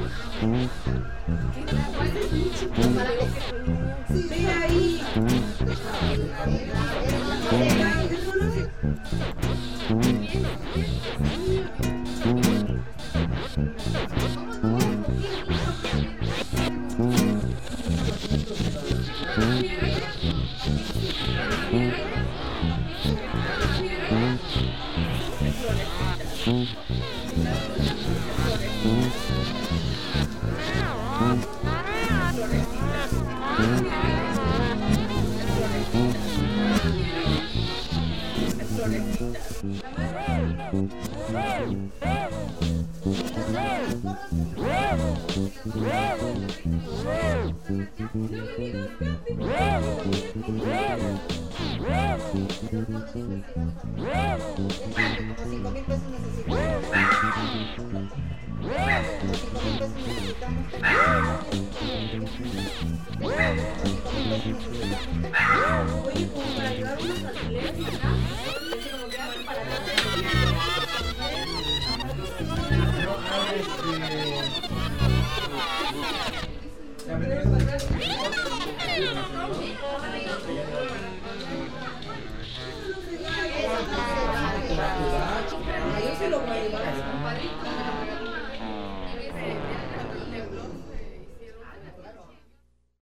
Sí, ve ahí. Oye, como para llevar unos alfileres acá, como que hacen para yo se lo voy a llevar.